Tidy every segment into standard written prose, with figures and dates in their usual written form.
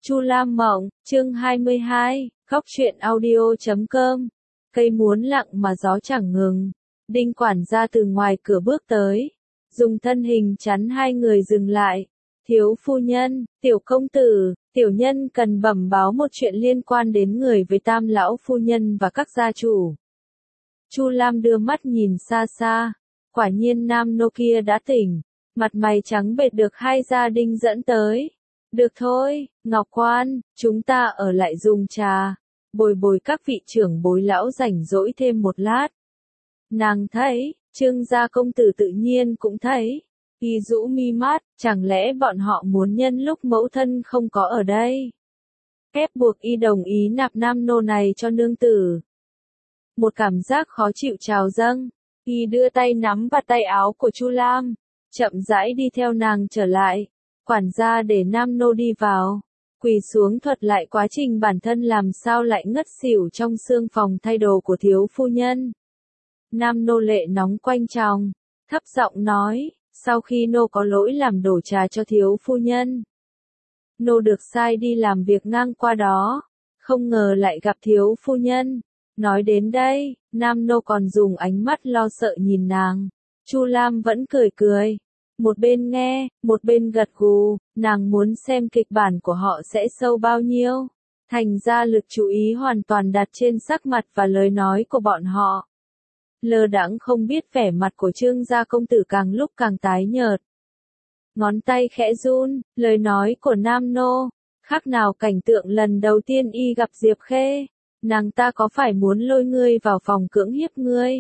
Chu Lam Mộng, chương 22, Khóc Chuyện Audio.com. Cây muốn lặng mà gió chẳng ngừng. Đinh quản gia từ ngoài cửa bước tới, dùng thân hình chắn hai người dừng lại. Thiếu phu nhân, tiểu công tử, tiểu nhân cần bẩm báo một chuyện liên quan đến người với Tam lão phu nhân và các gia chủ. Chu Lam đưa mắt nhìn xa xa, quả nhiên nam nô kia đã tỉnh, mặt mày trắng bệch được hai gia đình dẫn tới. Được thôi, Ngọc Quan, chúng ta ở lại dùng trà, bồi các vị trưởng bối lão rảnh rỗi thêm một lát. Nàng thấy, Trương gia công tử tự nhiên cũng thấy. Y rũ mi mắt, chẳng lẽ bọn họ muốn nhân lúc mẫu thân không có ở đây, ép buộc y đồng ý nạp nam nô này cho nương tử. Một cảm giác khó chịu trào dâng, y đưa tay nắm vào tay áo của Chu Lam, chậm rãi đi theo nàng trở lại. Quản gia để nam nô đi vào, quỳ xuống thuật lại quá trình bản thân làm sao lại ngất xỉu trong xương phòng thay đồ của thiếu phu nhân. Nam nô lệ nóng quanh tròng, thấp giọng nói, sau khi nô có lỗi làm đổ trà cho thiếu phu nhân, nô được sai đi làm việc ngang qua đó, không ngờ lại gặp thiếu phu nhân. Nói đến đây, nam nô còn dùng ánh mắt lo sợ nhìn nàng. Chu Lam vẫn cười cười, một bên nghe, một bên gật gù, nàng muốn xem kịch bản của họ sẽ sâu bao nhiêu. Thành ra lực chú ý hoàn toàn đặt trên sắc mặt và lời nói của bọn họ. Lơ đãng không biết vẻ mặt của Trương gia công tử càng lúc càng tái nhợt. Ngón tay khẽ run, lời nói của nam nô, khác nào cảnh tượng lần đầu tiên y gặp Diệp Khê. Nàng ta có phải muốn lôi ngươi vào phòng cưỡng hiếp ngươi?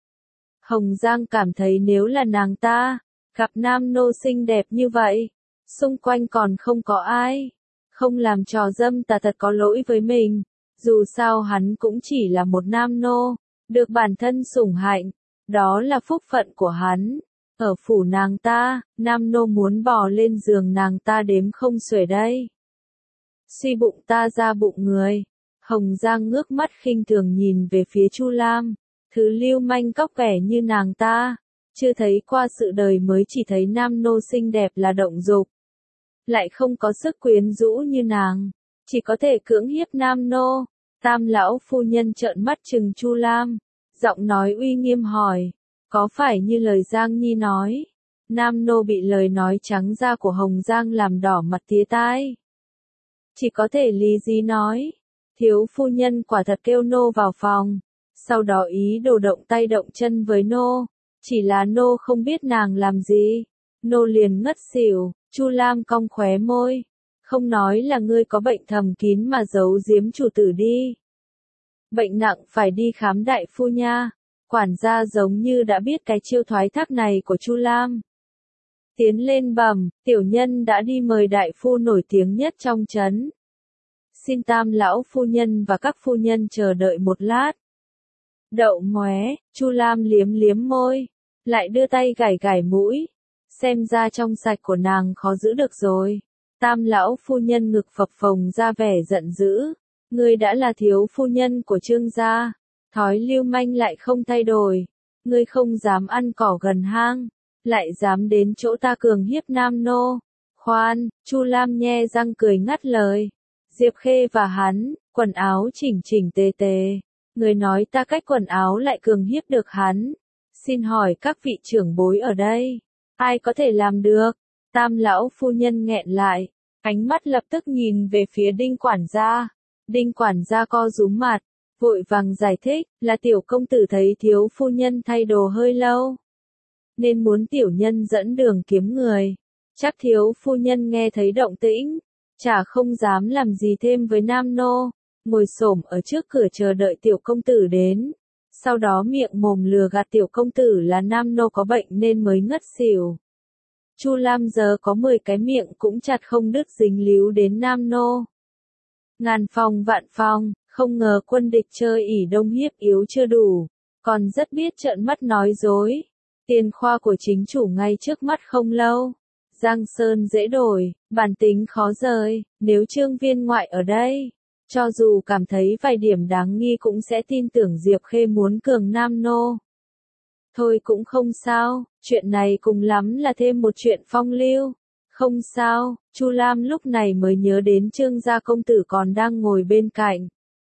Hồng Giang cảm thấy nếu là nàng ta, gặp nam nô xinh đẹp như vậy, xung quanh còn không có ai, không làm trò dâm tà thật có lỗi với mình. Dù sao hắn cũng chỉ là một nam nô, được bản thân sủng hạnh, đó là phúc phận của hắn. Ở phủ nàng ta, nam nô muốn bò lên giường nàng ta đếm không xuể đây. Suy bụng ta ra bụng người. Hồng Giang ngước mắt khinh thường nhìn về phía Chu Lam, thứ lưu manh cóc ghẻ như nàng ta, chưa thấy qua sự đời mới chỉ thấy nam nô xinh đẹp là động dục, lại không có sức quyến rũ như nàng, chỉ có thể cưỡng hiếp nam nô. Tam lão phu nhân trợn mắt trừng Chu Lam, giọng nói uy nghiêm hỏi, có phải như lời Giang Nhi nói? Nam nô bị lời nói trắng ra của Hồng Giang làm đỏ mặt tía tai, chỉ có thể lý gì nói. Thiếu phu nhân quả thật kêu nô vào phòng, sau đó ý đồ động tay động chân với nô, chỉ là nô không biết nàng làm gì, nô liền ngất xỉu. Chu Lam cong khóe môi, không nói là ngươi có bệnh thầm kín mà giấu giếm chủ tử đi. Bệnh nặng phải đi khám đại phu nha. Quản gia giống như đã biết cái chiêu thoái thác này của Chu Lam. Tiến lên bẩm, tiểu nhân đã đi mời đại phu nổi tiếng nhất trong trấn. Xin Tam lão phu nhân và các phu nhân chờ đợi một lát. Đậu ngoé, Chu Lam liếm liếm môi, lại đưa tay gảy mũi. Xem ra trong sạch của nàng khó giữ được rồi. Tam lão phu nhân ngực phập phồng ra vẻ giận dữ. Ngươi đã là thiếu phu nhân của Trương gia, thói lưu manh lại không thay đổi. Ngươi không dám ăn cỏ gần hang, lại dám đến chỗ ta cường hiếp nam nô. Khoan, Chu Lam nhe răng cười ngắt lời. Diệp Khê và hắn, quần áo chỉnh chỉnh tề tề. Người nói ta cách quần áo lại cường hiếp được hắn. Xin hỏi các vị trưởng bối ở đây, ai có thể làm được? Tam lão phu nhân nghẹn lại, ánh mắt lập tức nhìn về phía Đinh quản gia. Đinh quản gia co rúm mặt, vội vàng giải thích, là tiểu công tử thấy thiếu phu nhân thay đồ hơi lâu, nên muốn tiểu nhân dẫn đường kiếm người. Chắc thiếu phu nhân nghe thấy động tĩnh, chả không dám làm gì thêm với nam nô, ngồi xổm ở trước cửa chờ đợi tiểu công tử đến. Sau đó miệng mồm lừa gạt tiểu công tử là nam nô có bệnh nên mới ngất xỉu. Chu Lam giờ có 10 cái miệng cũng chặt không đứt dính líu đến nam nô. Ngàn phòng vạn phòng, không ngờ quân địch chơi ỷ đông hiếp yếu chưa đủ, còn rất biết trợn mắt nói dối. Tiền khoa của chính chủ ngay trước mắt không lâu. Giang sơn dễ đổi, bản tính khó rời, nếu Trương viên ngoại ở đây, cho dù cảm thấy vài điểm đáng nghi cũng sẽ tin tưởng Diệp Khê muốn cường nam nô. Thôi cũng không sao, chuyện này cùng lắm là thêm một chuyện phong lưu, Không sao, Chu Lam lúc này mới nhớ đến Trương gia công tử còn đang ngồi bên cạnh.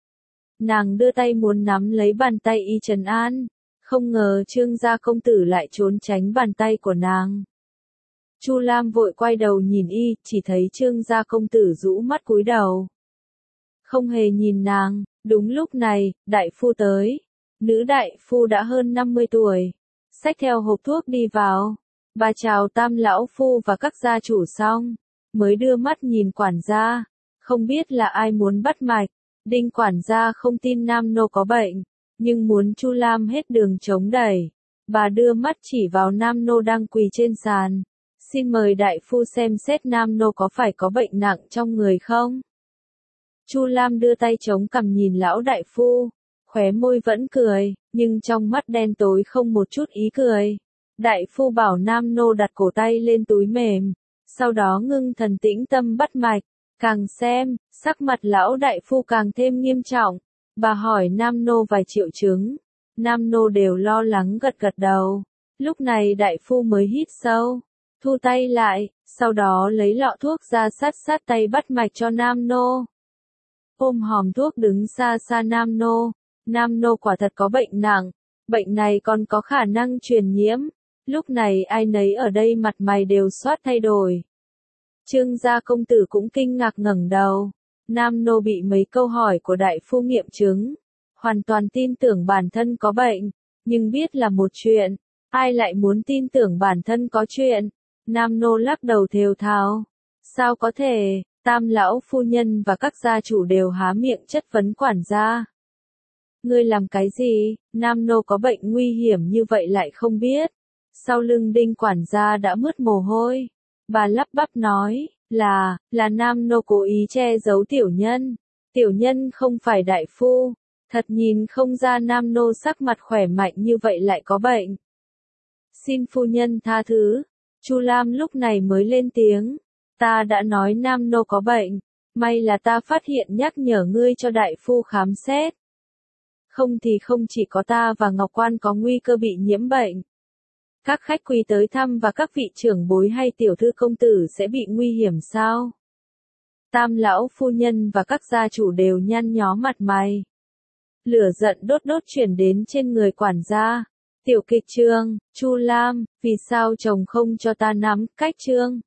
Nàng đưa tay muốn nắm lấy bàn tay y trấn an, không ngờ Trương gia công tử lại trốn tránh bàn tay của nàng. Chu Lam vội quay đầu nhìn y, chỉ thấy Trương gia công tử rũ mắt cúi đầu. Không hề nhìn nàng, đúng lúc này, đại phu tới. Nữ đại phu đã hơn 50 tuổi, xách theo hộp thuốc đi vào. Bà chào Tam lão phu và các gia chủ xong, mới đưa mắt nhìn quản gia, không biết là ai muốn bắt mạch. Đinh quản gia không tin Nam Nô có bệnh, nhưng muốn Chu Lam hết đường chống đẩy. Bà đưa mắt chỉ vào Nam Nô đang quỳ trên sàn. Xin mời đại phu xem xét Nam Nô có phải có bệnh nặng trong người không? Chu Lam đưa tay chống cằm nhìn lão đại phu, khóe môi vẫn cười, nhưng trong mắt đen tối không một chút ý cười. Đại phu bảo Nam Nô đặt cổ tay lên túi mềm, sau đó ngưng thần tĩnh tâm bắt mạch. Càng xem, sắc mặt lão đại phu càng thêm nghiêm trọng. Bà hỏi Nam Nô vài triệu chứng. Nam Nô đều lo lắng gật gật đầu. Lúc này đại phu mới hít sâu, thu tay lại, sau đó lấy lọ thuốc ra sát tay bắt mạch cho Nam Nô. Ôm hòm thuốc đứng xa xa Nam Nô. Nam Nô quả thật có bệnh nặng, bệnh này còn có khả năng truyền nhiễm. Lúc này ai nấy ở đây mặt mày đều xoát thay đổi. Trương gia công tử cũng kinh ngạc ngẩng đầu. Nam Nô bị mấy câu hỏi của đại phu nghiệm chứng, hoàn toàn tin tưởng bản thân có bệnh, nhưng biết là một chuyện, ai lại muốn tin tưởng bản thân có chuyện. Nam Nô lắc đầu thều thào. Sao có thể, Tam lão phu nhân và các gia chủ đều há miệng chất vấn quản gia. Ngươi làm cái gì, Nam Nô có bệnh nguy hiểm như vậy lại không biết. Sau lưng Đinh quản gia đã mướt mồ hôi. Bà lắp bắp nói, là Nam Nô cố ý che giấu tiểu nhân. Tiểu nhân không phải đại phu. Thật nhìn không ra Nam Nô sắc mặt khỏe mạnh như vậy lại có bệnh. Xin phu nhân tha thứ. Chu Lam lúc này mới lên tiếng. Ta đã nói Nam Nô có bệnh. May là ta phát hiện nhắc nhở ngươi cho đại phu khám xét. Không thì không chỉ có ta và Ngọc Quan có nguy cơ bị nhiễm bệnh. Các khách quý tới thăm và các vị trưởng bối hay tiểu thư công tử sẽ bị nguy hiểm sao? Tam lão phu nhân và các gia chủ đều nhăn nhó mặt mày. Lửa giận đốt chuyển đến trên người quản gia. Tiểu kịch Trương, Chu Lam, vì sao chồng không cho ta nắm cách Trương?